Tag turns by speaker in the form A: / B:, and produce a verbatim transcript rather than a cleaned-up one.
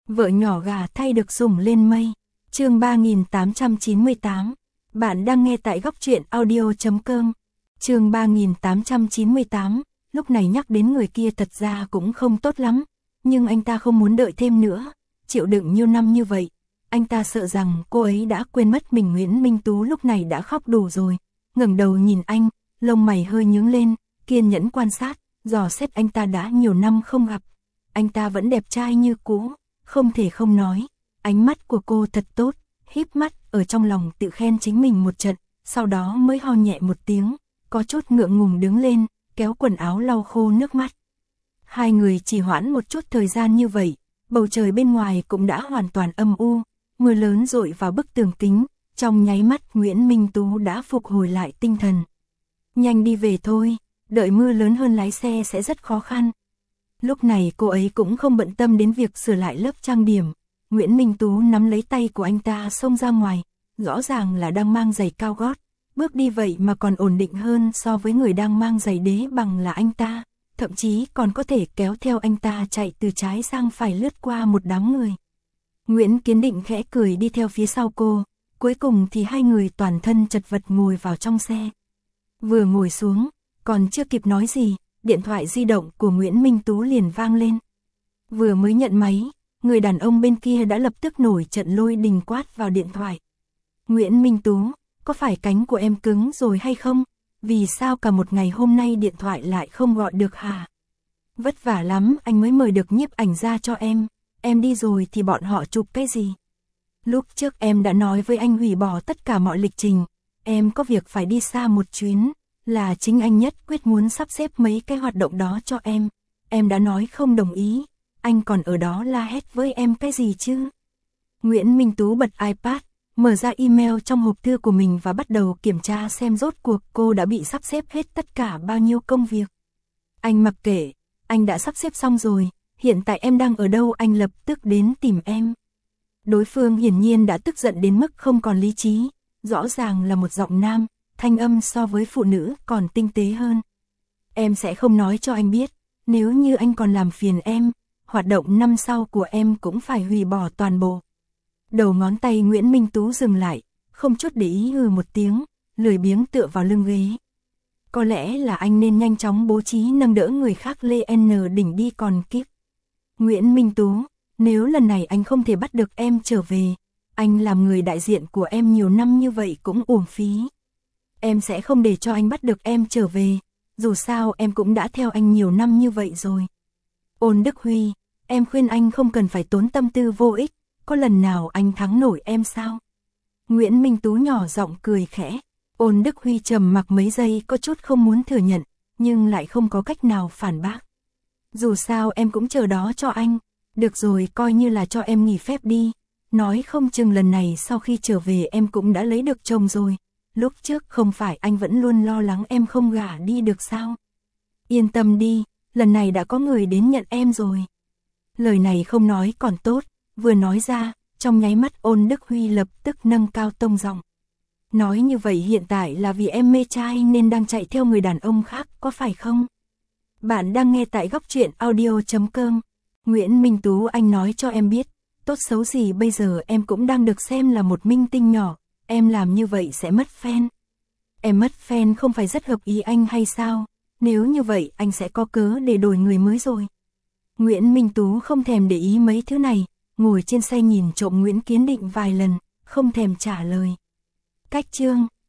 A: Vợ nhỏ gà thay được sủng lên mây. Chương ba nghìn tám trăm chín mươi tám. Bạn đang nghe tại góc truyện audio chấm com. Chương ba nghìn tám trăm chín mươi tám. Lúc này nhắc đến người kia thật ra cũng không tốt lắm, nhưng anh ta không muốn đợi thêm nữa, chịu đựng nhiều năm như vậy. Anh ta sợ rằng cô ấy đã quên mất mình. Nguyễn Minh Tú lúc này đã khóc đủ rồi, ngẩng đầu nhìn anh, lông mày hơi nhướng lên, kiên nhẫn quan sát, dò xét anh ta đã nhiều năm không gặp. Anh ta vẫn đẹp trai như cũ, không thể không nói. Ánh mắt của cô thật tốt, híp mắt ở trong lòng tự khen chính mình một trận, sau đó mới ho nhẹ một tiếng, có chút ngượng ngùng đứng lên, kéo quần áo lau khô nước mắt. Hai người chỉ hoãn một chút thời gian như vậy, bầu trời bên ngoài cũng đã hoàn toàn âm u, mưa lớn dội vào bức tường kính, trong nháy mắt Nguyễn Minh Tú đã phục hồi lại tinh thần. Nhanh đi về thôi, đợi mưa lớn hơn lái xe sẽ rất khó khăn. Lúc này cô ấy cũng không bận tâm đến việc sửa lại lớp trang điểm. Nguyễn Minh Tú nắm lấy tay của anh ta xông ra ngoài, rõ ràng là đang mang giày cao gót, bước đi vậy mà còn ổn định hơn so với người đang mang giày đế bằng là anh ta, thậm chí còn có thể kéo theo anh ta chạy từ trái sang phải lướt qua một đám người. Nguyễn Kiến Định khẽ cười đi theo phía sau cô, cuối cùng thì hai người toàn thân chật vật ngồi vào trong xe. Vừa ngồi xuống, còn chưa kịp nói gì, điện thoại di động của Nguyễn Minh Tú liền vang lên. Vừa mới nhận máy, người đàn ông bên kia đã lập tức nổi trận lôi đình quát vào điện thoại. Nguyễn Minh Tú, có phải cánh của em cứng rồi hay không? Vì sao cả một ngày hôm nay điện thoại lại không gọi được hả? Vất vả lắm anh mới mời được nhiếp ảnh ra cho em, em đi rồi thì bọn họ chụp cái gì? Lúc trước em đã nói với anh hủy bỏ tất cả mọi lịch trình, em có việc phải đi xa một chuyến, là chính anh nhất quyết muốn sắp xếp mấy cái hoạt động đó cho em, em đã nói không đồng ý, anh còn ở đó la hét với em cái gì chứ? Nguyễn Minh Tú bật iPad, mở ra email trong hộp thư của mình và bắt đầu kiểm tra xem rốt cuộc cô đã bị sắp xếp hết tất cả bao nhiêu công việc. Anh mặc kệ, anh đã sắp xếp xong rồi, hiện tại em đang ở đâu anh lập tức đến tìm em. Đối phương hiển nhiên đã tức giận đến mức không còn lý trí, rõ ràng là một giọng nam, thanh âm so với phụ nữ còn tinh tế hơn. Em sẽ không nói cho anh biết, nếu như anh còn làm phiền em, hoạt động năm sau của em cũng phải hủy bỏ toàn bộ. Đầu ngón tay Nguyễn Minh Tú dừng lại, không chút để ý hừ một tiếng, lười biếng tựa vào lưng ghế. Có lẽ là anh nên nhanh chóng bố trí nâng đỡ người khác lên đỉnh đi còn kịp. Nguyễn Minh Tú, nếu lần này anh không thể bắt được em trở về, anh làm người đại diện của em nhiều năm như vậy cũng uổng phí. Em sẽ không để cho anh bắt được em trở về, dù sao em cũng đã theo anh nhiều năm như vậy rồi. Ôn Đức Huy, em khuyên anh không cần phải tốn tâm tư vô ích, có lần nào anh thắng nổi em sao? Nguyễn Minh Tú nhỏ giọng cười khẽ. Ôn Đức Huy trầm mặc mấy giây có chút không muốn thừa nhận, nhưng lại không có cách nào phản bác. Dù sao em cũng chờ đó cho anh, được rồi coi như là cho em nghỉ phép đi, nói không chừng lần này sau khi trở về em cũng đã lấy được chồng rồi, lúc trước không phải anh vẫn luôn lo lắng em không gả đi được sao? Yên tâm đi, lần này đã có người đến nhận em rồi. Lời này không nói còn tốt, vừa nói ra, trong nháy mắt Ôn Đức Huy lập tức nâng cao tông giọng. Nói như vậy hiện tại là vì em mê trai nên đang chạy theo người đàn ông khác có phải không? Bạn đang nghe tại góc truyện audio chấm com. Nguyễn Minh Tú anh nói cho em biết, tốt xấu gì bây giờ em cũng đang được xem là một minh tinh nhỏ, em làm như vậy sẽ mất fan. Em mất fan không phải rất hợp ý anh hay sao? Nếu như vậy anh sẽ có cớ để đổi người mới rồi. Nguyễn Minh Tú không thèm để ý mấy thứ này, ngồi trên xe nhìn trộm Nguyễn Kiến Định vài lần, không thèm trả lời. Cách chương